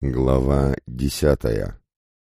Глава 10.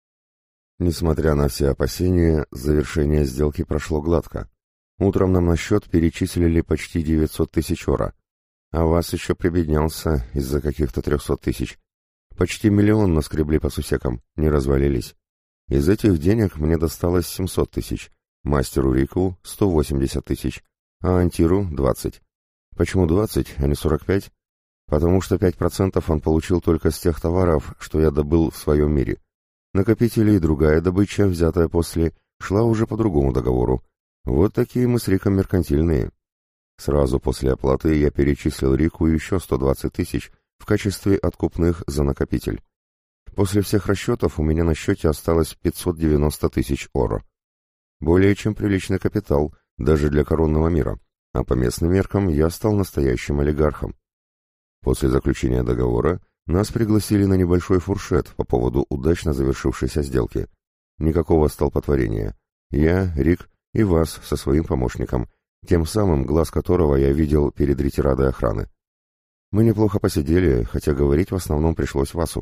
Несмотря на все опасения, завершение сделки прошло гладко. Утром нам на счет перечислили почти 900 тысяч ора, а вас еще прибеднялся из-за каких-то 300 тысяч. Почти миллион наскребли по сусекам, не развалились. Из этих денег мне досталось 700 тысяч, мастеру Рику 180 тысяч, а Антиру 20. Почему 20, а не 45? Потому что 5% он получил только с тех товаров, что я добыл в своем мире. Накопители и другая добыча, взятая после, шла уже по другому договору. Вот такие мы с Риком меркантильные. Сразу после оплаты я перечислил Рику еще 120 тысяч в качестве откупных за накопитель. После всех расчетов у меня на счете осталось 590 тысяч оро. Более чем приличный капитал, даже для коронного мира, а по местным меркам я стал настоящим олигархом. После заключения договора нас пригласили на небольшой фуршет по поводу удачно завершившейся сделки. Никакого столпотворения. Я, Рик и вас со своим помощником, тем самым, глаз которого я видел перед ретирадой охраны. Мы неплохо посидели, хотя говорить в основном пришлось Васу.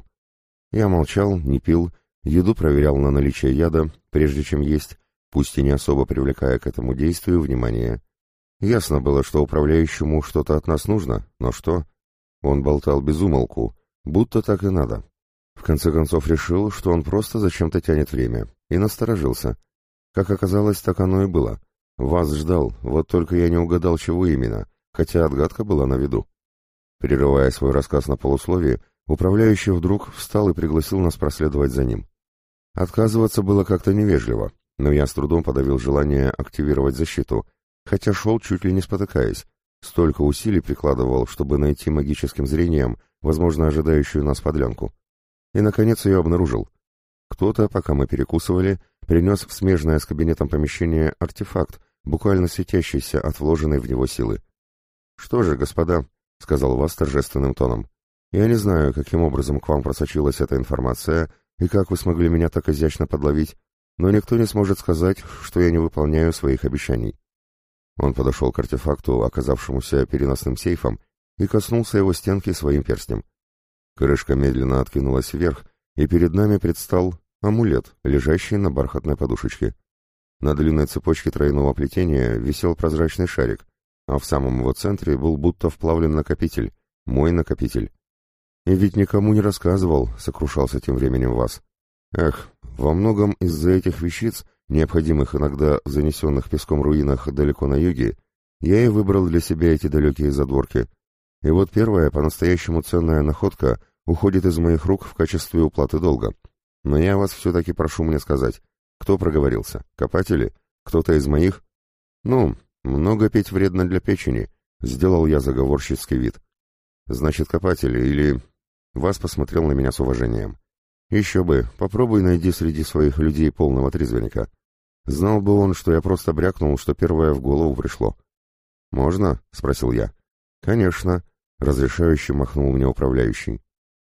Я молчал, не пил, еду проверял на наличие яда, прежде чем есть, пусть и не особо привлекая к этому действию внимание. Ясно было, что управляющему что-то от нас нужно, но что? Он болтал без умолку, будто так и надо. В конце концов решил, что он просто зачем-то тянет время, и насторожился. Как оказалось, так оно и было. Вас ждал, вот только я не угадал, чего именно, хотя отгадка была на виду. Прерывая свой рассказ на полусловие, управляющий вдруг встал и пригласил нас проследовать за ним. Отказываться было как-то невежливо, но я с трудом подавил желание активировать защиту, хотя шел чуть ли не спотыкаясь. Столько усилий прикладывал, чтобы найти магическим зрением, возможно, ожидающую нас подлянку. И, наконец, ее обнаружил. Кто-то, пока мы перекусывали, принес в смежное с кабинетом помещение артефакт, буквально светящийся от вложенной в него силы. «Что же, господа», — сказал Вас торжественным тоном, — «я не знаю, каким образом к вам просочилась эта информация и как вы смогли меня так изящно подловить, но никто не сможет сказать, что я не выполняю своих обещаний». Он подошел к артефакту, оказавшемуся переносным сейфом, и коснулся его стенки своим перстнем. Крышка медленно откинулась вверх, и перед нами предстал амулет, лежащий на бархатной подушечке. На длинной цепочке тройного плетения висел прозрачный шарик, а в самом его центре был будто вплавлен накопитель, мой накопитель. «И ведь никому не рассказывал», — сокрушался тем временем Вас. «Эх, во многом из-за этих вещиц, необходимых иногда в занесенных песком руинах далеко на юге, я и выбрал для себя эти далекие задворки. И вот первая, по-настоящему ценная находка уходит из моих рук в качестве уплаты долга. Но я вас все-таки прошу мне сказать, кто проговорился? Копатели? Кто-то из моих? Ну, много пить вредно для печени», — сделал я заговорщицкий вид. «Значит, копатели или...» Вас посмотрел на меня с уважением. «Еще бы, попробуй найди среди своих людей полного трезвенника. Знал бы он, что я просто брякнул, что первое в голову пришло». «Можно?» — спросил я. «Конечно», — разрешающе махнул мне управляющий.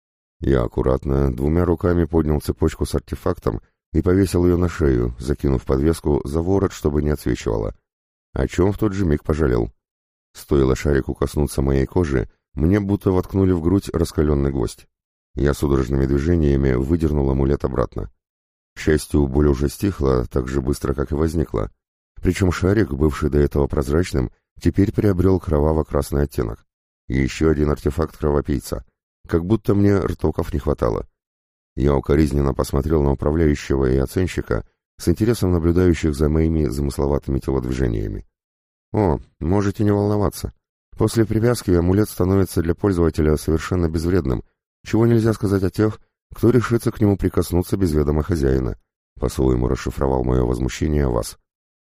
Я аккуратно, двумя руками поднял цепочку с артефактом и повесил ее на шею, закинув подвеску за ворот, чтобы не отсвечивало. О чем в тот же миг пожалел. Стоило шарику коснуться моей кожи, мне будто воткнули в грудь раскаленный гвоздь. Я судорожными движениями выдернул амулет обратно. К счастью, боль уже стихла так же быстро, как и возникла. Причем шарик, бывший до этого прозрачным, теперь приобрел кроваво-красный оттенок. И еще один артефакт кровопийца. Как будто мне ртоков не хватало. Я укоризненно посмотрел на управляющего и оценщика, с интересом наблюдающих за моими замысловатыми телодвижениями. «О, можете не волноваться. После привязки амулет становится для пользователя совершенно безвредным, чего нельзя сказать о тех, кто решится к нему прикоснуться без ведома хозяина», — по-своему расшифровал мое возмущение Вас.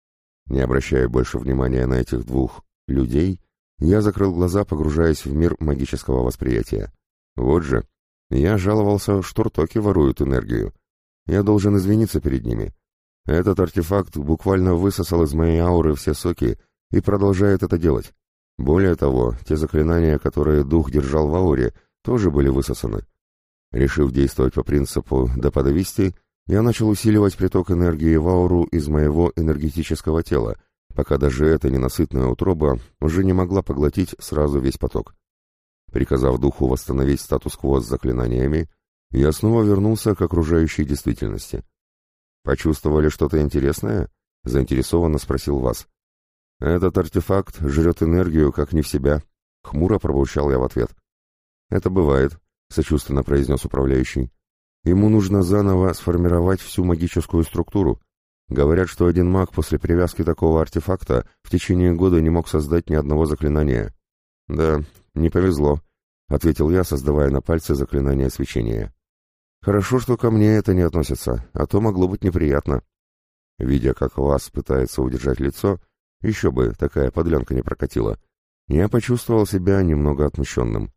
Не обращая больше внимания на этих двух людей, я закрыл глаза, погружаясь в мир магического восприятия. Вот же, я жаловался, что ртоки воруют энергию. Я должен извиниться перед ними. Этот артефакт буквально высосал из моей ауры все соки и продолжает это делать. Более того, те заклинания, которые дух держал в ауре, тоже были высосаны. Решив действовать по принципу «да подависти», я начал усиливать приток энергии в ауру из моего энергетического тела, пока даже эта ненасытная утроба уже не могла поглотить сразу весь поток. Приказав духу восстановить статус-кво с заклинаниями, Я снова вернулся к окружающей действительности. «Почувствовали что-то интересное?» — заинтересованно спросил Вас. «Этот артефакт жрет энергию, как не в себя», — хмуро пробурчал я в ответ. «Это бывает», — сочувственно произнес управляющий. «Ему нужно заново сформировать всю магическую структуру. Говорят, что один маг после привязки такого артефакта в течение года не мог создать ни одного заклинания». «Да, не повезло», — ответил я, создавая на пальце заклинание свечения. «Хорошо, что ко мне это не относится, а то могло быть неприятно». Видя, как Вас пытается удержать лицо, еще бы такая подлянка не прокатила, я почувствовал себя немного отмщенным.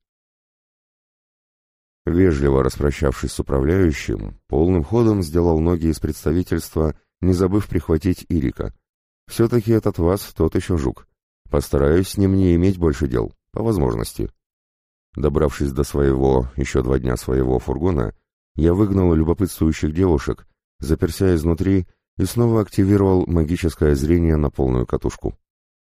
Вежливо распрощавшись с управляющим, полным ходом сделал ноги из представительства, не забыв прихватить Ирика. Все-таки этот Вас тот еще жук. Постараюсь с ним не иметь больше дел, по возможности. Добравшись до еще 2 дня своего фургона, я выгнал любопытствующих девушек, заперся изнутри и снова активировал магическое зрение на полную катушку.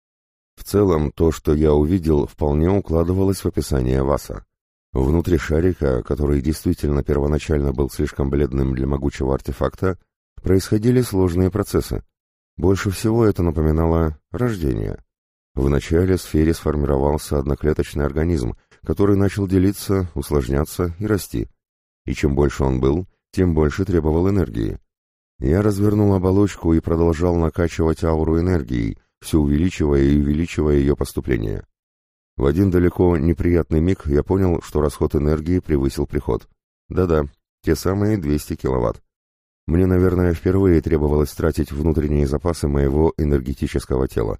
В целом, то, что я увидел, вполне укладывалось в описание Васа. Внутри шарика, который действительно первоначально был слишком бледным для могучего артефакта, происходили сложные процессы. Больше всего это напоминало рождение. Вначале в сфере сформировался одноклеточный организм, который начал делиться, усложняться и расти. И чем больше он был, тем больше требовал энергии. Я развернул оболочку и продолжал накачивать ауру энергией, все увеличивая и увеличивая ее поступление. В один далеко неприятный миг я понял, что расход энергии превысил приход. Да-да, те самые 200 киловатт. Мне, наверное, впервые требовалось тратить внутренние запасы моего энергетического тела.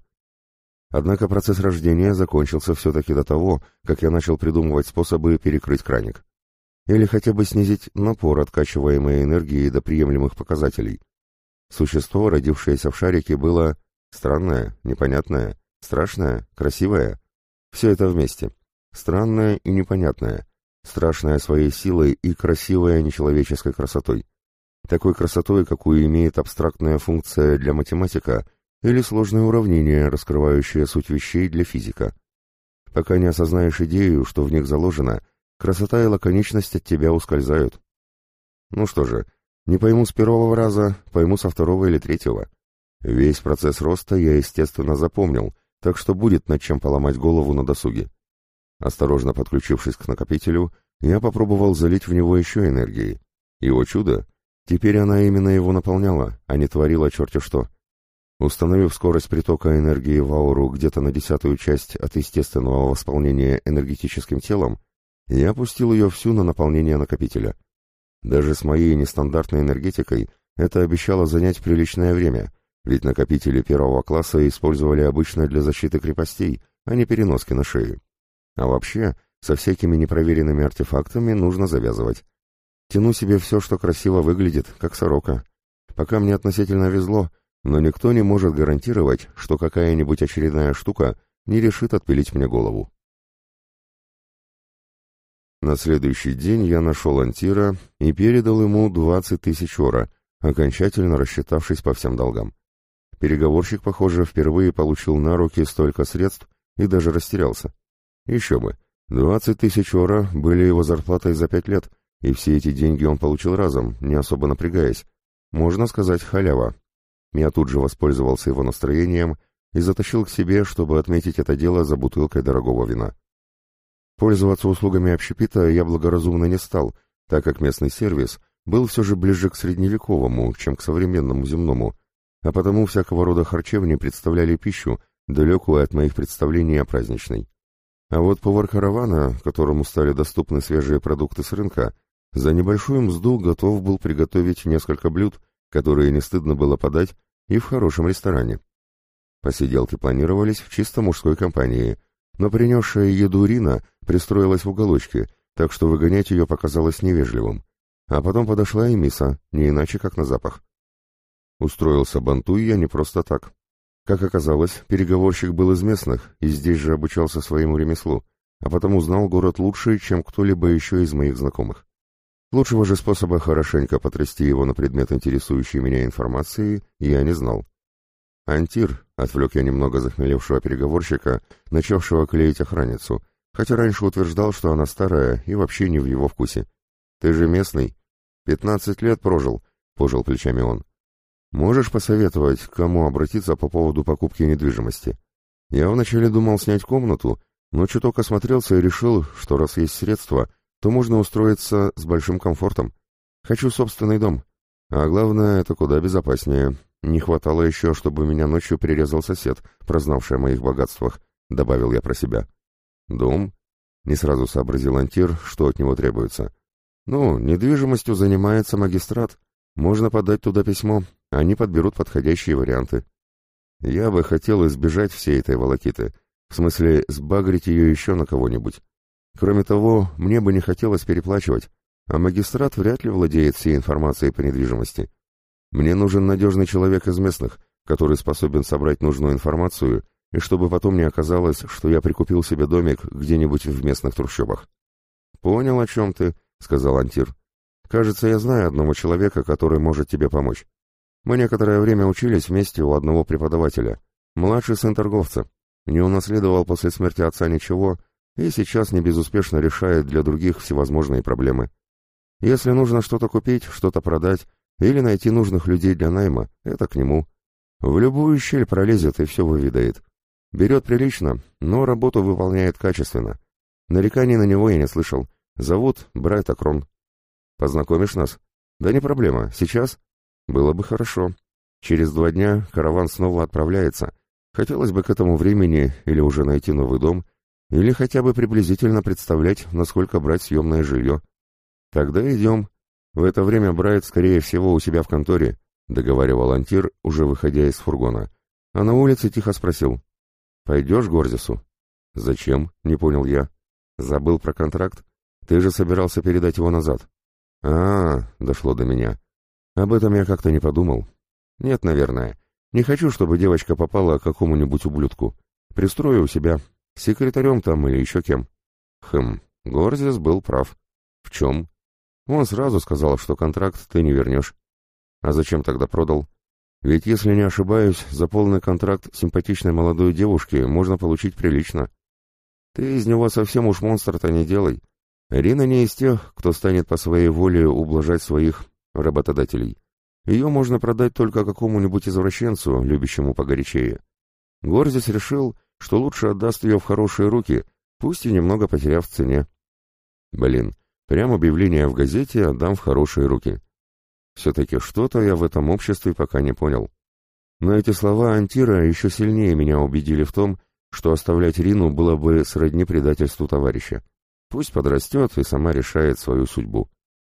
Однако процесс рождения закончился все-таки до того, как я начал придумывать способы перекрыть краник. Или хотя бы снизить напор откачиваемой энергии до приемлемых показателей. Существо, родившееся в шарике, было странное, непонятное, страшное, красивое. Все это вместе. Странное и непонятное. Страшное своей силой и красивое нечеловеческой красотой. Такой красотой, какую имеет абстрактная функция для математика или сложное уравнение, раскрывающее суть вещей для физика. Пока не осознаешь идею, что в них заложено, красота и лаконичность от тебя ускользают. Ну что же, не пойму с первого раза, пойму со второго или третьего. Весь процесс роста я, естественно, запомнил, так что будет над чем поломать голову на досуге. Осторожно подключившись к накопителю, я попробовал залить в него еще энергии. Его чудо! Теперь она именно его наполняла, а не творила черти что. Установив скорость притока энергии в ауру где-то на 10-ую часть от естественного восполнения энергетическим телом, я опустил ее всю на наполнение накопителя. Даже с моей нестандартной энергетикой это обещало занять приличное время, ведь накопители 1-го класса использовали обычно для защиты крепостей, а не переноски на шею. А вообще, со всякими непроверенными артефактами нужно завязывать. Тяну себе все, что красиво выглядит, как сорока. Пока мне относительно везло, но никто не может гарантировать, что какая-нибудь очередная штука не решит отпилить мне голову. На следующий день я нашел Антира и передал ему 20 тысяч ора, окончательно рассчитавшись по всем долгам. Переговорщик, похоже, впервые получил на руки столько средств и даже растерялся. Еще бы, 20 тысяч ора были его зарплатой за 5 лет, и все эти деньги он получил разом, не особо напрягаясь. Можно сказать, халява. Я тут же воспользовался его настроением и затащил к себе, чтобы отметить это дело за бутылкой дорогого вина. Пользоваться услугами общепита я благоразумно не стал, так как местный сервис был все же ближе к средневековому, чем к современному земному, а потому всякого рода харчевни представляли пищу, далекую от моих представлений о праздничной. А вот повар каравана, которому стали доступны свежие продукты с рынка, за небольшую мзду готов был приготовить несколько блюд, которые не стыдно было подать и в хорошем ресторане. Посиделки планировались в чисто мужской компании, но принесшая еду Рина пристроилась в уголочке, так что выгонять ее показалось невежливым. А потом подошла и Миса, не иначе как на запах. Устроился Бантуй я не просто так. Как оказалось, переговорщик был из местных и здесь же обучался своему ремеслу, а потому знал город лучше, чем кто-либо еще из моих знакомых. Лучшего же способа хорошенько потрясти его на предмет интересующей меня информации я не знал. «Антир», — отвлек я немного захмелевшего переговорщика, начавшего клеить охранницу, хотя раньше утверждал, что она старая и вообще не в его вкусе. Ты же местный. 15 лет прожил, пожал плечами он. Можешь посоветовать, к кому обратиться по поводу покупки недвижимости? Я вначале думал снять комнату, но чуток осмотрелся и решил, что раз есть средства, то можно устроиться с большим комфортом. Хочу собственный дом. А главное, это куда безопаснее. Не хватало еще, чтобы меня ночью прирезал сосед, прознавший о моих богатствах, добавил я про себя. Дом? Не сразу сообразил Антир, что от него требуется. Ну, недвижимостью занимается магистрат. Можно подать туда письмо, они подберут подходящие варианты. Я бы хотел избежать всей этой волокиты, в смысле сбагрить ее еще на кого-нибудь. Кроме того, мне бы не хотелось переплачивать, а магистрат вряд ли владеет всей информацией по недвижимости. Мне нужен надежный человек из местных, который способен собрать нужную информацию, и чтобы потом не оказалось, что я прикупил себе домик где-нибудь в местных трущобах. «Понял, о чем ты», — сказал Антир. «Кажется, я знаю одного человека, который может тебе помочь. Мы некоторое время учились вместе у одного преподавателя. Младший сын торговца. Не унаследовал после смерти отца ничего и сейчас не безуспешно решает для других всевозможные проблемы. Если нужно что-то купить, что-то продать или найти нужных людей для найма, это к нему. В любую щель пролезет и все выведает. Берет прилично, но работу выполняет качественно. Нареканий на него я не слышал. Зовут Брайт Акрон. Познакомишь нас? Да не проблема. Сейчас? Было бы хорошо. Через 2 дня караван снова отправляется. Хотелось бы к этому времени или уже найти новый дом, или хотя бы приблизительно представлять, насколько брать съемное жилье. Тогда идем. В это время Брайт, скорее всего, у себя в конторе, договаривал Антир, уже выходя из фургона. А на улице тихо спросил. Пойдешь к Горзису? Зачем? Не понял я. Забыл про контракт? Ты же собирался передать его назад. Дошло до меня. Об этом я как-то не подумал. Нет, наверное. Не хочу, чтобы девочка попала к какому-нибудь ублюдку. Пристрою у себя. Секретарем там или еще кем. Горзис был прав. В чем? Он сразу сказал, что контракт ты не вернешь. А зачем тогда продал? Ведь, если не ошибаюсь, за полный контракт симпатичной молодой девушки можно получить прилично. Ты из него совсем уж монстр-то не делай. Рина не из тех, кто станет по своей воле ублажать своих работодателей. Ее можно продать только какому-нибудь извращенцу, любящему погорячее. Горзис решил, что лучше отдаст ее в хорошие руки, пусть и немного потеряв в цене. Блин, прям объявление в газете отдам в хорошие руки. Все-таки что-то я в этом обществе пока не понял. Но эти слова Антира еще сильнее меня убедили в том, что оставлять Рину было бы сродни предательству товарища. Пусть подрастет и сама решает свою судьбу.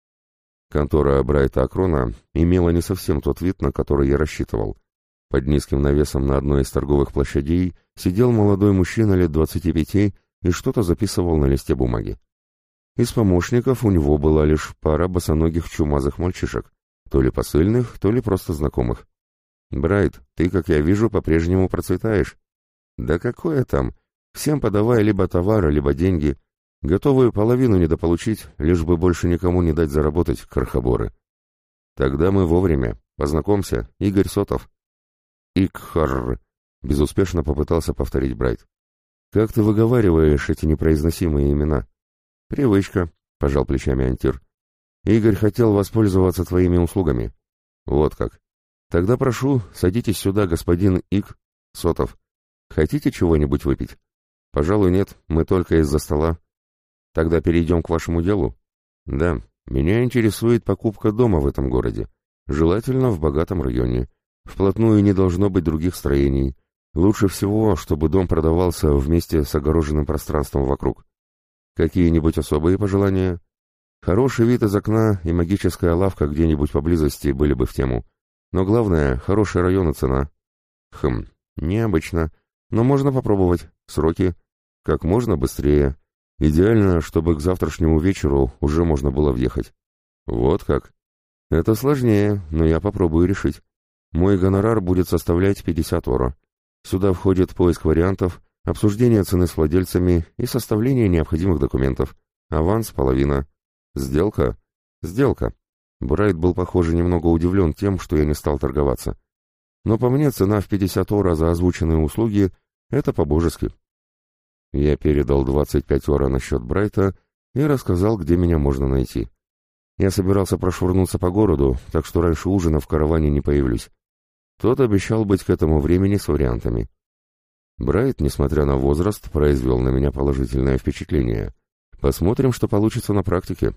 Контора Брайта Акрона имела не совсем тот вид, на который я рассчитывал. Под низким навесом на одной из торговых площадей сидел молодой мужчина лет 25 и что-то записывал на листе бумаги. Из помощников у него была лишь пара босоногих чумазых мальчишек, то ли посыльных, то ли просто знакомых. «Брайт, ты, как я вижу, по-прежнему процветаешь». «Да какое там? Всем подавай либо товары, либо деньги. Готовую половину недополучить, лишь бы больше никому не дать заработать, крохоборы». «Тогда мы вовремя. Познакомься, Игорь Сотов». «Икхар», — безуспешно попытался повторить Брайт. «Как ты выговариваешь эти непроизносимые имена?» «Привычка», — пожал плечами Антир. «Игорь хотел воспользоваться твоими услугами». «Вот как. Тогда прошу, садитесь сюда, господин Ик Сотов. Хотите чего-нибудь выпить?» «Пожалуй, нет, мы только из-за стола». «Тогда перейдем к вашему делу?» «Да, меня интересует покупка дома в этом городе. Желательно в богатом районе. Вплотную не должно быть других строений. Лучше всего, чтобы дом продавался вместе с огороженным пространством вокруг. Какие-нибудь особые пожелания? Хороший вид из окна и магическая лавка где-нибудь поблизости были бы в тему. Но главное, хороший район и цена». Необычно, но можно попробовать. Сроки? Как можно быстрее. Идеально, чтобы к завтрашнему вечеру уже можно было въехать. Вот как? Это сложнее, но я попробую решить. Мой гонорар будет составлять 50 оро. Сюда входит поиск вариантов, обсуждение цены с владельцами и составление необходимых документов. Аванс — половина. Сделка? Сделка. Брайт был, похоже, немного удивлен тем, что я не стал торговаться. Но по мне цена в 50 оро за озвученные услуги — это по-божески. Я передал 25 оро на счет Брайта и рассказал, где меня можно найти. Я собирался прошвырнуться по городу, так что раньше ужина в караване не появлюсь. Тот обещал быть к этому времени с вариантами. Брайт, несмотря на возраст, произвел на меня положительное впечатление. Посмотрим, что получится на практике.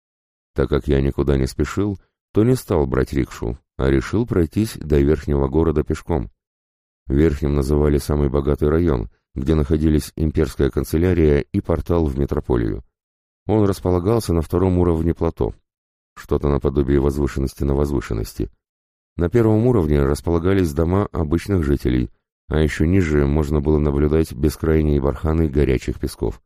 Так как я никуда не спешил, то не стал брать рикшу, а решил пройтись до верхнего города пешком. Верхним называли самый богатый район, где находились имперская канцелярия и портал в метрополию. Он располагался на втором уровне плато, что-то наподобие возвышенности на возвышенности. На первом уровне располагались дома обычных жителей, а еще ниже можно было наблюдать бескрайние барханы горячих песков.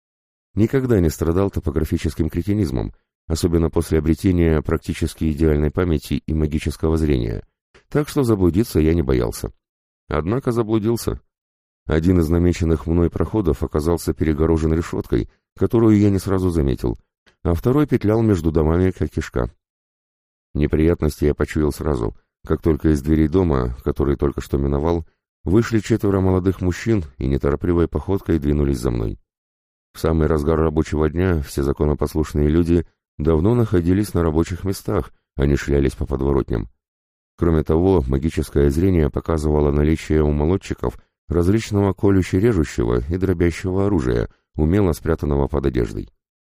Никогда не страдал топографическим кретинизмом, особенно после обретения практически идеальной памяти и магического зрения, так что заблудиться я не боялся. Однако заблудился. Один из намеченных мной проходов оказался перегорожен решеткой, которую я не сразу заметил, а второй петлял между домами, как кишка. Неприятности я почуял сразу, как только из дверей дома, который только что миновал, вышли 4 молодых мужчин и неторопливой походкой двинулись за мной. В самый разгар рабочего дня все законопослушные люди давно находились на рабочих местах, а не шлялись по подворотням. Кроме того, магическое зрение показывало наличие у молодчиков различного колюще-режущего и дробящего оружия, умело спрятанного под одеждой.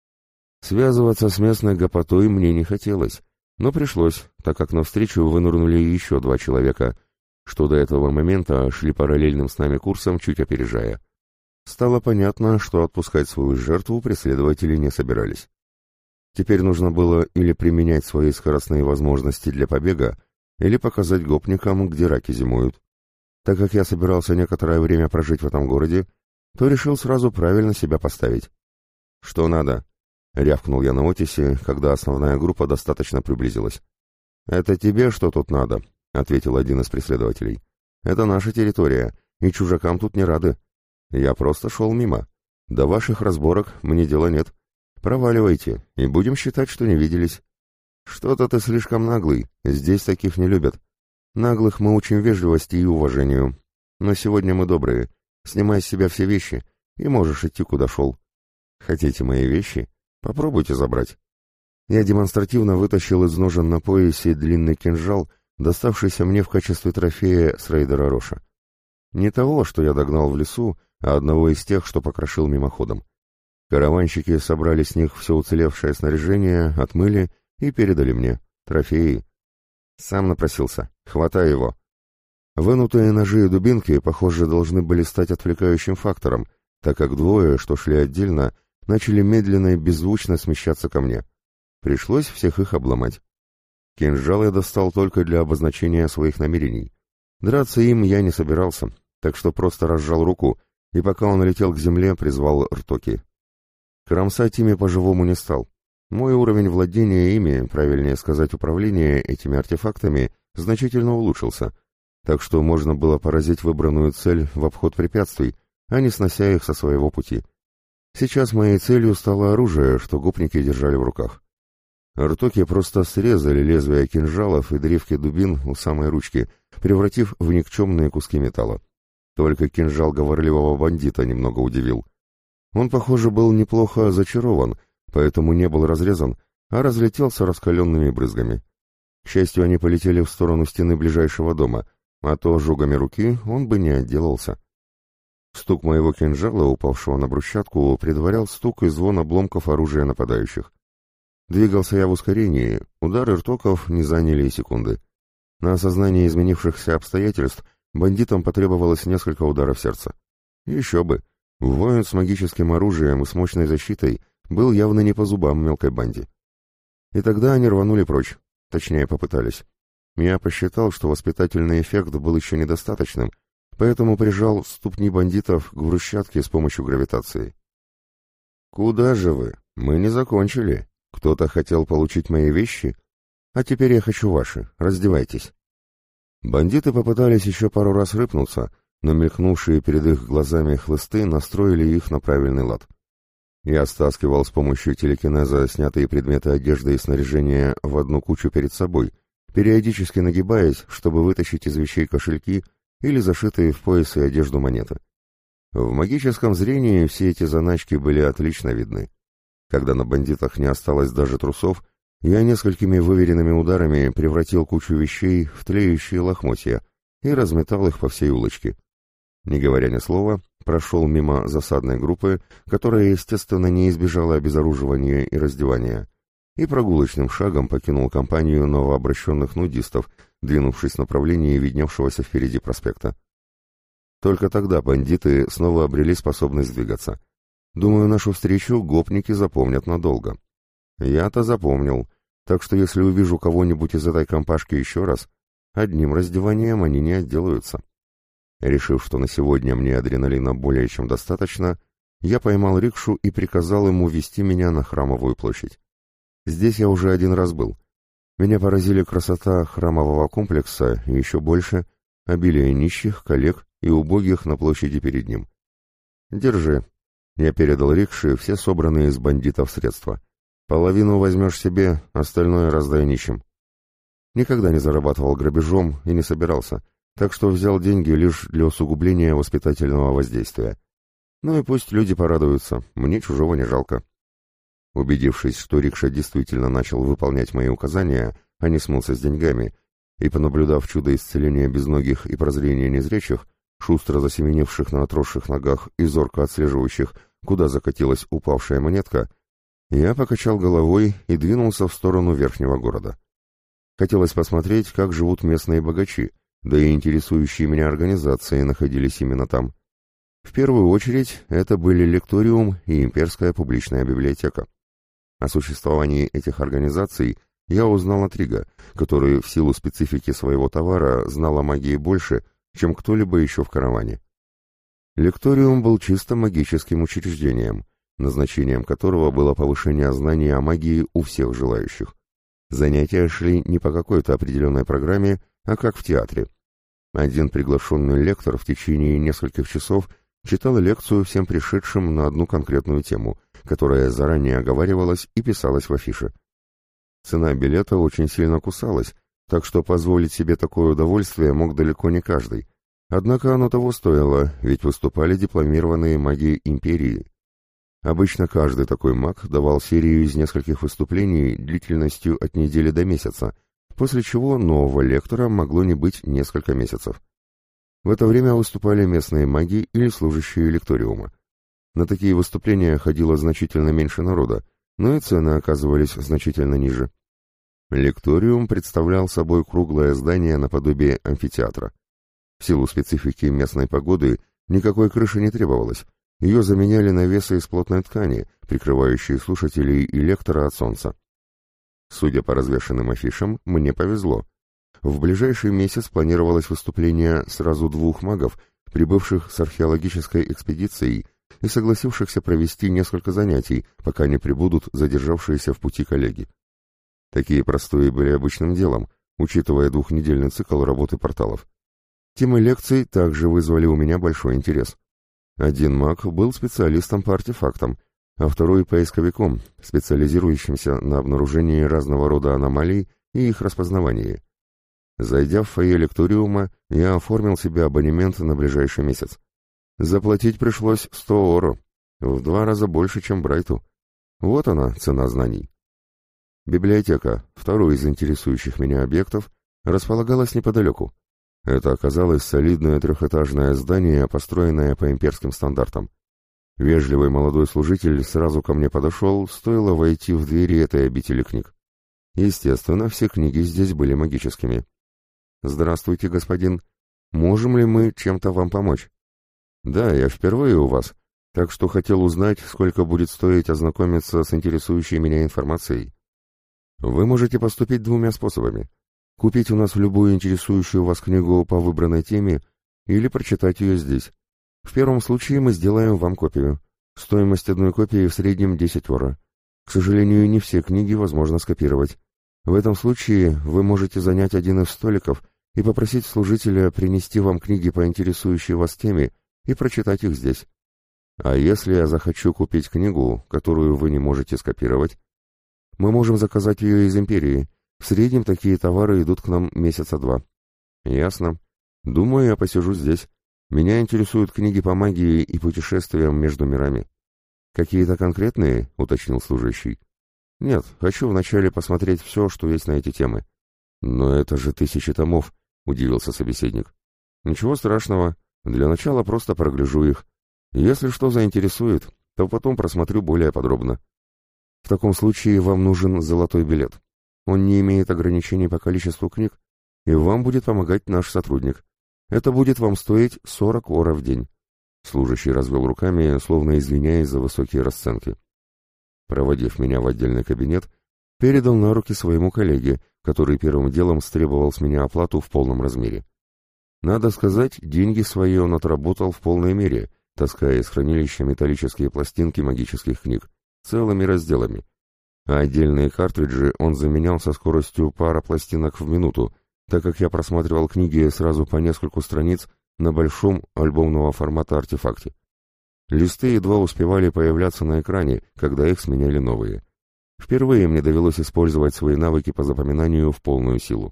Связываться с местной гопотой мне не хотелось, но пришлось, так как навстречу вынырнули еще 2 человека, что до этого момента шли параллельным с нами курсом, чуть опережая. Стало понятно, что отпускать свою жертву преследователи не собирались. Теперь нужно было или применять свои скоростные возможности для побега, или показать гопникам, где раки зимуют. Так как я собирался некоторое время прожить в этом городе, то решил сразу правильно себя поставить. «Что надо?» — рявкнул я на Отисе, когда основная группа достаточно приблизилась. «Это тебе что тут надо?» — ответил один из преследователей. «Это наша территория, и чужакам тут не рады. Я просто шел мимо. До ваших разборок мне дела нет. Проваливайте, и будем считать, что не виделись». «Что-то ты слишком наглый, здесь таких не любят. Наглых мы учим вежливости и уважению. Но сегодня мы добрые. Снимай с себя все вещи, и можешь идти, куда шел. Хотите мои вещи? Попробуйте забрать». Я демонстративно вытащил из ножен на поясе длинный кинжал, доставшийся мне в качестве трофея с рейдера Роша. Не того, что я догнал в лесу, а одного из тех, что покрошил мимоходом. Караванщики собрали с них все уцелевшее снаряжение, отмыли и передали мне. Трофеи. Сам напросился. Хватай его. Вынутые ножи и дубинки, похоже, должны были стать отвлекающим фактором, так как 2, что шли отдельно, начали медленно и беззвучно смещаться ко мне. Пришлось всех их обломать. Кинжал я достал только для обозначения своих намерений. Драться им я не собирался, так что просто разжал руку, и пока он летел к земле, призвал Ртоки. Кромсать ими по-живому не стал. Мой уровень владения ими, правильнее сказать, управления этими артефактами, значительно улучшился, так что можно было поразить выбранную цель в обход препятствий, а не снося их со своего пути. Сейчас моей целью стало оружие, что гопники держали в руках. Ртоки просто срезали лезвия кинжалов и древки дубин у самой ручки, превратив в никчемные куски металла. Только кинжал говорливого бандита немного удивил. Он, похоже, был неплохо зачарован, поэтому не был разрезан, а разлетелся раскаленными брызгами. К счастью, они полетели в сторону стены ближайшего дома, а то ожогами руки он бы не отделался. Стук моего кинжала, упавшего на брусчатку, предварял стук и звон обломков оружия нападающих. Двигался я в ускорении, удары ртоков не заняли и секунды. На осознание изменившихся обстоятельств бандитам потребовалось несколько ударов сердца. Еще бы, воин с магическим оружием и с мощной защитой был явно не по зубам мелкой банде. И тогда они рванули прочь, точнее попытались. Я посчитал, что воспитательный эффект был еще недостаточным, поэтому прижал ступни бандитов к брусчатке с помощью гравитации. «Куда же вы? Мы не закончили. Кто-то хотел получить мои вещи? А теперь я хочу ваши. Раздевайтесь». Бандиты попытались еще пару раз рыпнуться, но мелькнувшие перед их глазами хлысты настроили их на правильный лад. Я стаскивал с помощью телекинеза снятые предметы одежды и снаряжения в одну кучу перед собой, периодически нагибаясь, чтобы вытащить из вещей кошельки или зашитые в пояс и одежду монеты. В магическом зрении все эти заначки были отлично видны. Когда на бандитах не осталось даже трусов, Я несколькими выверенными ударами превратил кучу вещей в тлеющие лохмотья и разметал их по всей улочке. Не говоря ни слова, прошел мимо засадной группы, которая, естественно, не избежала обезоруживания и раздевания, и прогулочным шагом покинул компанию новообращенных нудистов, двинувшись в направлении видневшегося впереди проспекта. Только тогда бандиты снова обрели способность двигаться. Думаю, нашу встречу гопники запомнят надолго. Я-то запомнил, так что если увижу кого-нибудь из этой компашки еще раз, одним раздеванием они не отделаются. Решив, что на сегодня мне адреналина более чем достаточно, я поймал рикшу и приказал ему вести меня на Храмовую площадь. Здесь я уже один раз был. Меня поразили красота храмового комплекса и еще больше обилие нищих, коллег и убогих на площади перед ним. «Держи». Я передал рикше все собранные из бандитов средства. «Половину возьмешь себе, остальное раздай нищим». Никогда не зарабатывал грабежом и не собирался, так что взял деньги лишь для усугубления воспитательного воздействия. Ну и пусть люди порадуются, мне чужого не жалко. Убедившись, что рикша действительно начал выполнять мои указания, а не смылся с деньгами, и понаблюдав чудо исцеления безногих и прозрения незрячих, шустро засеменивших на отросших ногах и зорко отслеживающих, куда закатилась упавшая монетка, я покачал головой и двинулся в сторону верхнего города. Хотелось посмотреть, как живут местные богачи, да и интересующие меня организации находились именно там. В первую очередь это были Лекториум и Имперская публичная библиотека. О существовании этих организаций я узнал от Рига, который в силу специфики своего товара знал о магии больше, чем кто-либо еще в караване. Лекториум был чисто магическим учреждением, назначением которого было повышение знаний о магии у всех желающих. Занятия шли не по какой-то определенной программе, а как в театре. Один приглашенный лектор в течение нескольких часов читал лекцию всем пришедшим на одну конкретную тему, которая заранее оговаривалась и писалась в афише. Цена билета очень сильно кусалась, так что позволить себе такое удовольствие мог далеко не каждый. Однако оно того стоило, ведь выступали дипломированные маги империи. Обычно каждый такой маг давал серию из нескольких выступлений длительностью от недели до месяца, после чего нового лектора могло не быть несколько месяцев. В это время выступали местные маги или служащие лекториума. На такие выступления ходило значительно меньше народа, но и цены оказывались значительно ниже. Лекториум представлял собой круглое здание наподобие амфитеатра. В силу специфики местной погоды никакой крыши не требовалось, ее заменяли навесы из плотной ткани, прикрывающие слушателей и лектора от солнца. Судя по развешанным афишам, мне повезло. В ближайший месяц планировалось выступление сразу двух магов, прибывших с археологической экспедицией и согласившихся провести несколько занятий, пока не прибудут задержавшиеся в пути коллеги. Такие простые были обычным делом, учитывая двухнедельный цикл работы порталов. Темы лекций также вызвали у меня большой интерес. Один маг был специалистом по артефактам, а второй — поисковиком, специализирующимся на обнаружении разного рода аномалий и их распознавании. Зайдя в фойе лекториума, я оформил себе абонемент на ближайший месяц. Заплатить пришлось 100 оро, в 2 раза больше, чем Брайту. Вот она, цена знаний. Библиотека, второй из интересующих меня объектов, располагалась неподалеку. Это оказалось солидное трехэтажное здание, построенное по имперским стандартам. Вежливый молодой служитель сразу ко мне подошел, стоило войти в двери этой обители книг. Естественно, все книги здесь были магическими. «Здравствуйте, господин. Можем ли мы чем-то вам помочь?» «Да, я впервые у вас, так что хотел узнать, сколько будет стоить ознакомиться с интересующей меня информацией. Вы можете поступить 2 способами. Купить у нас любую интересующую вас книгу по выбранной теме или прочитать ее здесь. В первом случае мы сделаем вам копию. Стоимость одной копии в среднем 10 оро. К сожалению, не все книги возможно скопировать. В этом случае вы можете занять один из столиков и попросить служителя принести вам книги по интересующей вас теме и прочитать их здесь. А если я захочу купить книгу, которую вы не можете скопировать, мы можем заказать ее из империи. В среднем такие товары идут к нам месяца 2. Ясно. Думаю, я посижу здесь. Меня интересуют книги по магии и путешествиям между мирами. Какие-то конкретные, уточнил служащий. Нет, хочу вначале посмотреть все, что есть на эти темы. Но это же тысячи томов, удивился собеседник. Ничего страшного, для начала просто прогляжу их. Если что заинтересует, то потом просмотрю более подробно. В таком случае вам нужен золотой билет. Он не имеет ограничений по количеству книг, и вам будет помогать наш сотрудник. Это будет вам стоить 40 ора в день. Служащий развел руками, словно извиняясь за высокие расценки. Проводив меня в отдельный кабинет, передал на руки своему коллеге, который первым делом стребовал с меня оплату в полном размере. Надо сказать, деньги свои он отработал в полной мере, таская из хранилища металлические пластинки магических книг, целыми разделами. А отдельные картриджи он заменял со скоростью пара пластинок в минуту, так как я просматривал книги сразу по нескольку страниц на большом альбомного формата артефакте. Листы едва успевали появляться на экране, когда их сменяли новые. Впервые мне довелось использовать свои навыки по запоминанию в полную силу.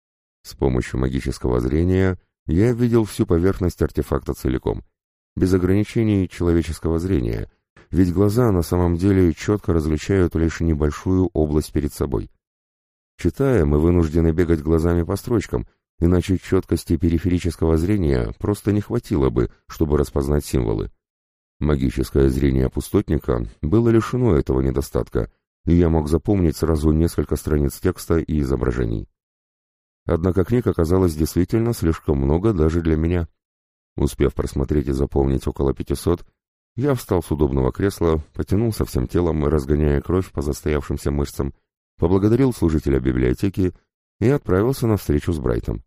С помощью магического зрения я видел всю поверхность артефакта целиком, без ограничений человеческого зрения, ведь глаза на самом деле четко различают лишь небольшую область перед собой. Читая, мы вынуждены бегать глазами по строчкам, иначе четкости периферического зрения просто не хватило бы, чтобы распознать символы. Магическое зрение пустотника было лишено этого недостатка, и я мог запомнить сразу несколько страниц текста и изображений. Однако книг оказалось действительно слишком много даже для меня. Успев просмотреть и запомнить около 500, я встал с удобного кресла, потянулся всем телом, разгоняя кровь по застоявшимся мышцам, поблагодарил служителя библиотеки и отправился на встречу с Брайтом.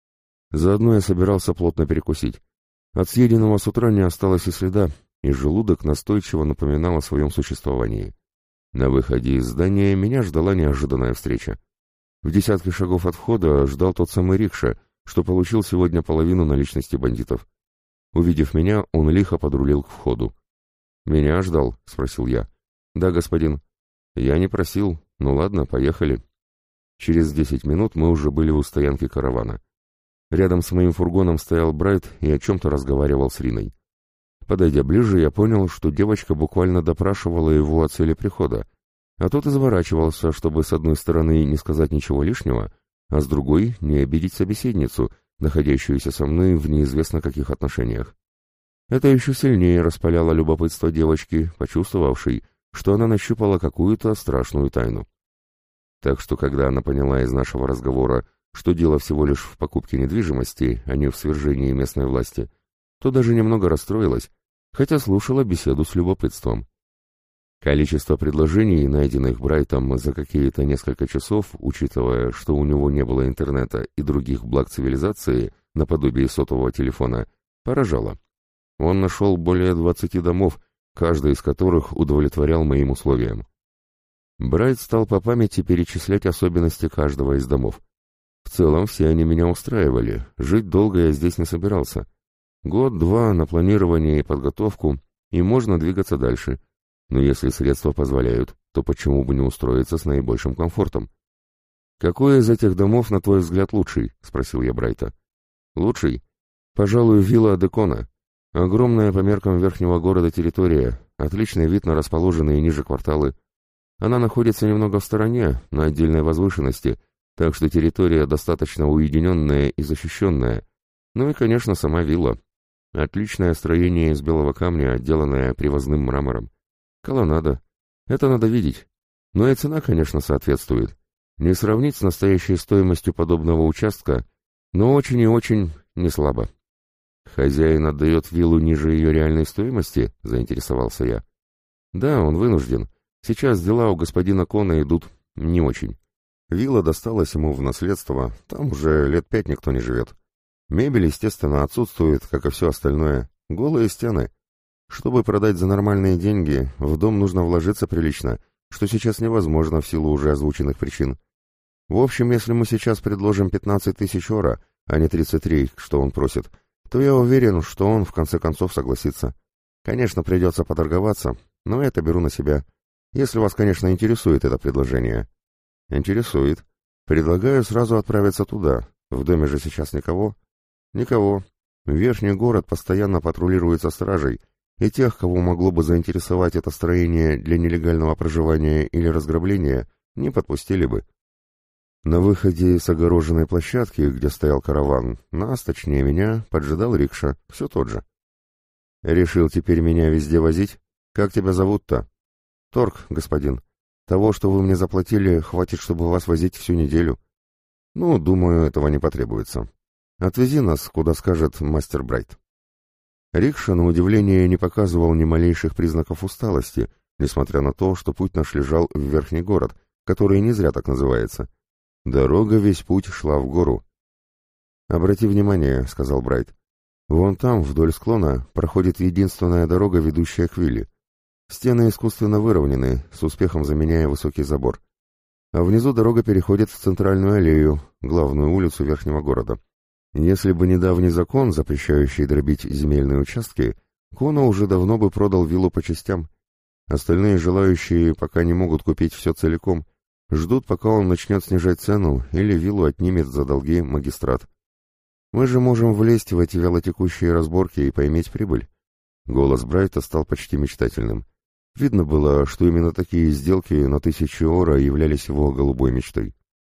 Заодно я собирался плотно перекусить. От съеденного с утра не осталось и следа, и желудок настойчиво напоминал о своем существовании. На выходе из здания меня ждала неожиданная встреча. В десятке шагов от входа ждал тот самый рикша, что получил сегодня половину наличности бандитов. Увидев меня, он лихо подрулил к входу. «Меня ждал?» — спросил я. «Да, господин». «Я не просил. Ну ладно, поехали». Через 10 минут мы уже были у стоянки каравана. Рядом с моим фургоном стоял Брайт и о чем-то разговаривал с Риной. Подойдя ближе, я понял, что девочка буквально допрашивала его о цели прихода, а тот изворачивался, чтобы с одной стороны не сказать ничего лишнего, а с другой не обидеть собеседницу, находящуюся со мной в неизвестно каких отношениях. Это еще сильнее распаляло любопытство девочки, почувствовавшей, что она нащупала какую-то страшную тайну. Так что, когда она поняла из нашего разговора, что дело всего лишь в покупке недвижимости, а не в свержении местной власти, то даже немного расстроилась, хотя слушала беседу с любопытством. Количество предложений, найденных Брайтом за какие-то несколько часов, учитывая, что у него не было интернета и других благ цивилизации, наподобие сотового телефона, поражало. Он нашел более 20 домов, каждый из которых удовлетворял моим условиям. Брайт стал по памяти перечислять особенности каждого из домов. В целом все они меня устраивали, жить долго я здесь не собирался. Год-два на планирование и подготовку, и можно двигаться дальше. Но если средства позволяют, то почему бы не устроиться с наибольшим комфортом? «Какой из этих домов, на твой взгляд, лучший?» — спросил я Брайта. «Лучший? Пожалуй, вилла Декона. Огромная по меркам верхнего города территория, отличный вид на расположенные ниже кварталы. Она находится немного в стороне, на отдельной возвышенности, так что территория достаточно уединенная и защищенная. Ну и, конечно, сама вилла. Отличное строение из белого камня, отделанное привозным мрамором. Колоннада. Это надо видеть. Но и цена, конечно, соответствует. Не сравнить с настоящей стоимостью подобного участка, но очень и очень не слабо. «Хозяин отдает виллу ниже ее реальной стоимости?» — заинтересовался я. «Да, он вынужден. Сейчас дела у господина Кона идут не очень. Вилла досталась ему в наследство, там уже лет 5 никто не живет. Мебель, естественно, отсутствует, как и все остальное. Голые стены. Чтобы продать за нормальные деньги, в дом нужно вложиться прилично, что сейчас невозможно в силу уже озвученных причин. В общем, если мы сейчас предложим 15 тысяч ора, а не 33, что он просит, то я уверен, что он в конце концов согласится. Конечно, придется поторговаться, но это беру на себя. Если вас, конечно, интересует это предложение». «Интересует. Предлагаю сразу отправиться туда. В доме же сейчас никого?» «Никого. Верхний город постоянно патрулируется стражей, и тех, кого могло бы заинтересовать это строение для нелегального проживания или разграбления, не подпустили бы. На выходе с огороженной площадки, где стоял караван, нас, точнее меня, поджидал рикша, все тот же. «Решил теперь меня везде возить? Как тебя зовут-то?» «Торг, господин. Того, что вы мне заплатили, хватит, чтобы вас возить всю неделю». «Ну, думаю, этого не потребуется. Отвези нас, куда скажет мастер Брайт». Рикша, на удивление, не показывал ни малейших признаков усталости, несмотря на то, что путь наш лежал в верхний город, который не зря так называется. Дорога весь путь шла в гору. «Обрати внимание», — сказал Брайт. «Вон там, вдоль склона, проходит единственная дорога, ведущая к вилле. Стены искусственно выровнены, с успехом заменяя высокий забор. А внизу дорога переходит в центральную аллею, главную улицу верхнего города. Если бы недавний закон, запрещающий дробить земельные участки, Коно уже давно бы продал виллу по частям. Остальные желающие пока не могут купить все целиком, ждут, пока он начнет снижать цену или виллу отнимет за долги магистрат. Мы же можем влезть в эти вялотекущие разборки и поиметь прибыль». Голос Брайта стал почти мечтательным. Видно было, что именно такие сделки на 1000 ора являлись его голубой мечтой.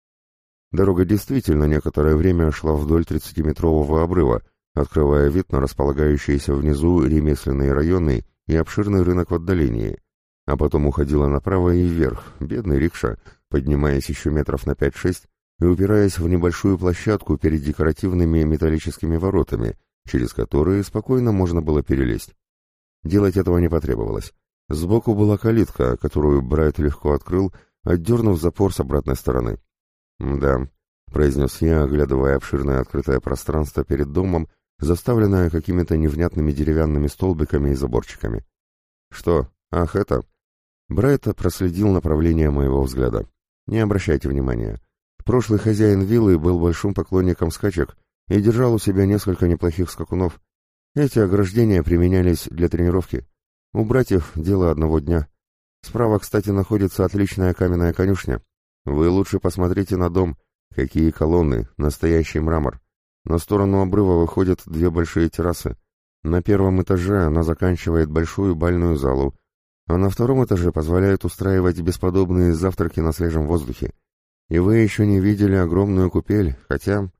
Дорога действительно некоторое время шла вдоль 30-метрового обрыва, открывая вид на располагающиеся внизу ремесленные районы и обширный рынок в отдалении, а потом уходила направо и вверх, бедный рикша, поднимаясь еще метров на 5-6 и упираясь в небольшую площадку перед декоративными металлическими воротами, через которые спокойно можно было перелезть. Делать этого не потребовалось. Сбоку была калитка, которую Брайт легко открыл, отдернув запор с обратной стороны. «Да», — произнес я, оглядывая обширное открытое пространство перед домом, заставленное какими-то невнятными деревянными столбиками и заборчиками. «Что? Ах, это...» Брайт проследил направление моего взгляда. «Не обращайте внимания. Прошлый хозяин виллы был большим поклонником скачек и держал у себя несколько неплохих скакунов. Эти ограждения применялись для тренировки. Убрать их — дело одного дня. Справа, кстати, находится отличная каменная конюшня. Вы лучше посмотрите на дом. Какие колонны, настоящий мрамор. На сторону обрыва выходят 2 большие террасы. На первом этаже она заканчивает большую бальную залу, а на втором этаже позволяет устраивать бесподобные завтраки на свежем воздухе. И вы еще не видели огромную купель, хотя...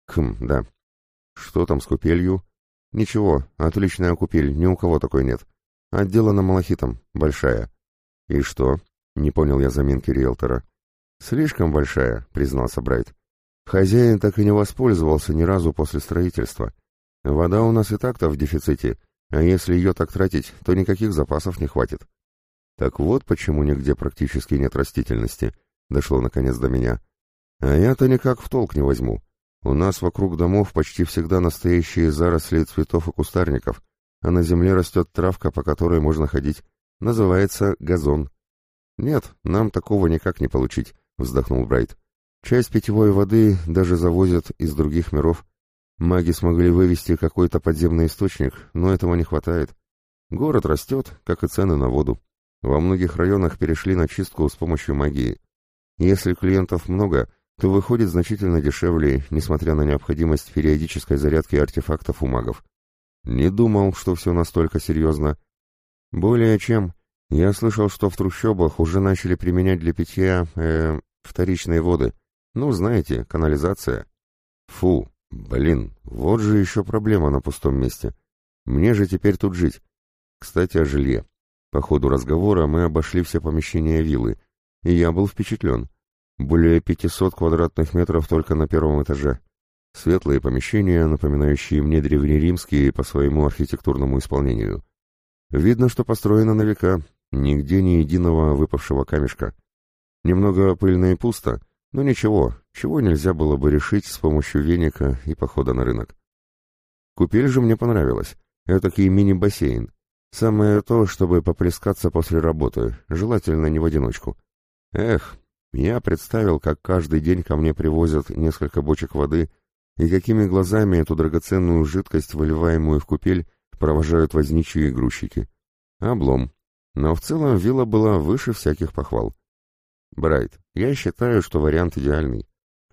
да. Что там с купелью? Ничего, отличная купель, ни у кого такой нет. Отделана малахитом, большая. И что? Не понял я заминки риэлтора. Слишком большая, признался Брайт. Хозяин так и не воспользовался ни разу после строительства. Вода у нас и так-то в дефиците, а если ее так тратить, то никаких запасов не хватит. Так вот почему нигде практически нет растительности, дошло наконец до меня. А я-то никак в толк не возьму. У нас вокруг домов почти всегда настоящие заросли цветов и кустарников, а на земле растет травка, по которой можно ходить. Называется газон. «Нет, нам такого никак не получить», — вздохнул Брайт. «Часть питьевой воды даже завозят из других миров. Маги смогли вывести какой-то подземный источник, но этого не хватает. Город растет, как и цены на воду. Во многих районах перешли на чистку с помощью магии. Если клиентов много, то выходит значительно дешевле, несмотря на необходимость периодической зарядки артефактов у магов. Не думал, что все настолько серьезно. Более чем. Я слышал, что в трущобах уже начали применять для питья, вторичные воды. Ну, знаете, канализация. Фу, блин, вот же еще проблема на пустом месте. Мне же теперь тут жить. Кстати, о жилье. По ходу разговора мы обошли все помещения виллы, и я был впечатлен. Более 500 квадратных метров только на первом этаже. Светлые помещения, напоминающие мне древнеримские по своему архитектурному исполнению. Видно, что построено на века, нигде ни единого выпавшего камешка. Немного пыльно и пусто, но ничего, чего нельзя было бы решить с помощью веника и похода на рынок. Купель же мне понравилась. Этакий мини-бассейн. Самое то, чтобы поплескаться после работы, желательно не в одиночку. Эх, я представил, как каждый день ко мне привозят несколько бочек воды, и какими глазами эту драгоценную жидкость, выливаемую в купель, провожают возничие и грузчики. Облом. Но в целом вилла была выше всяких похвал. Брайт, я считаю, что вариант идеальный.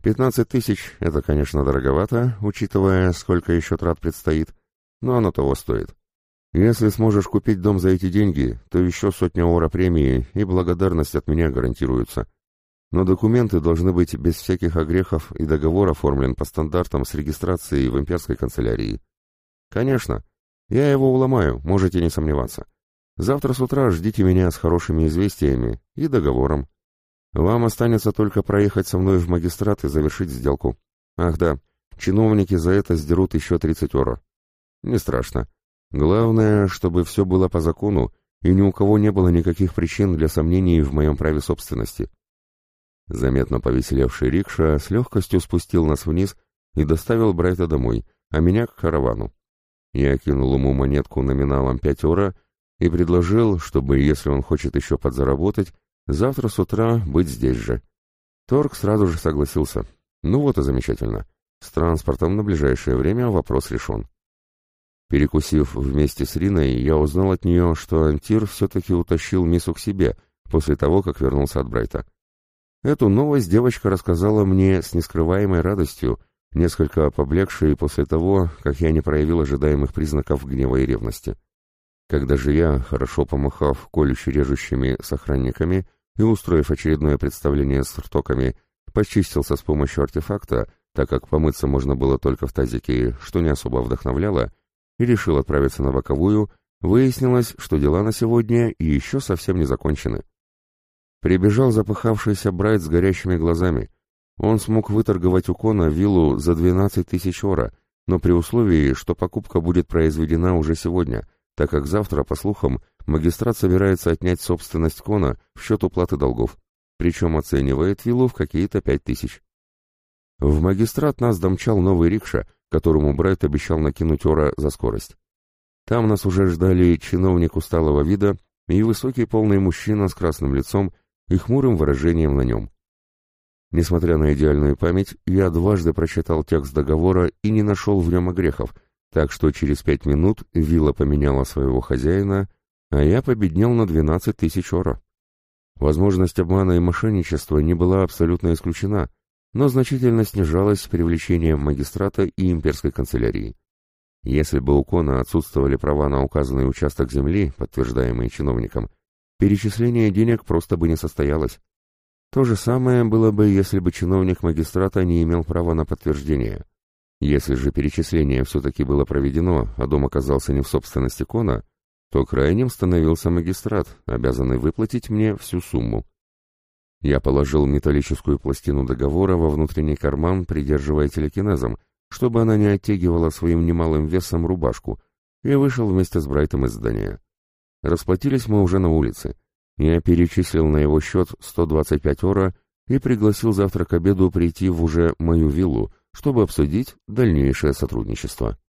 15 тысяч — это, конечно, дороговато, учитывая, сколько еще трат предстоит, но оно того стоит. Если сможешь купить дом за эти деньги, то еще 100 ора премии и благодарность от меня гарантируются. Но документы должны быть без всяких огрехов, и договор оформлен по стандартам с регистрацией в имперской канцелярии. Конечно, я его уломаю, можете не сомневаться. Завтра с утра ждите меня с хорошими известиями и договором. Вам останется только проехать со мной в магистрат и завершить сделку. Ах да, чиновники за это сдерут еще 30 ора. Не страшно. Главное, чтобы все было по закону, и ни у кого не было никаких причин для сомнений в моем праве собственности. Заметно повеселевший рикша с легкостью спустил нас вниз и доставил Брайта домой, а меня к каравану. Я кинул ему монетку номиналом 5 ора и предложил, чтобы, если он хочет еще подзаработать, завтра с утра быть здесь же. Торг сразу же согласился. Ну вот и замечательно. С транспортом на ближайшее время вопрос решен. Перекусив вместе с Риной, я узнал от нее, что Антир все-таки утащил Мису к себе после того, как вернулся от Брайта. Эту новость девочка рассказала мне с нескрываемой радостью, несколько поблекшей после того, как я не проявил ожидаемых признаков гнева и ревности. Когда же я, хорошо помахав колюще-режущими с охранниками и устроив очередное представление с ртоками, почистился с помощью артефакта, так как помыться можно было только в тазике, что не особо вдохновляло, и решил отправиться на боковую, выяснилось, что дела на сегодня и еще совсем не закончены. Прибежал запыхавшийся Брайт с горящими глазами. Он смог выторговать у Кона виллу за 12 тысяч ора, но при условии, что покупка будет произведена уже сегодня, так как завтра, по слухам, магистрат собирается отнять собственность Кона в счет уплаты долгов, причем оценивает виллу в какие-то 5 тысяч. В магистрат нас домчал новый рикша, которому Брайт обещал накинуть ора за скорость. Там нас уже ждали чиновник усталого вида и высокий полный мужчина с красным лицом и хмурым выражением на нем. Несмотря на идеальную память, я дважды прочитал текст договора и не нашел в нем огрехов, так что через 5 минут вилла поменяла своего хозяина, а я победнел на 12 тысяч ора. Возможность обмана и мошенничества не была абсолютно исключена, но значительно снижалась с привлечением магистрата и имперской канцелярии. Если бы у Кона отсутствовали права на указанный участок земли, подтверждаемые чиновником, перечисление денег просто бы не состоялось. То же самое было бы, если бы чиновник магистрата не имел права на подтверждение. Если же перечисление все-таки было проведено, а дом оказался не в собственности Кона, то крайним становился магистрат, обязанный выплатить мне всю сумму. Я положил металлическую пластину договора во внутренний карман, придерживая телекинезом, чтобы она не оттягивала своим немалым весом рубашку, и вышел вместе с Брайтом из здания. Расплатились мы уже на улице. Я перечислил на его счет 125 ора и пригласил завтра к обеду прийти в уже мою виллу, чтобы обсудить дальнейшее сотрудничество.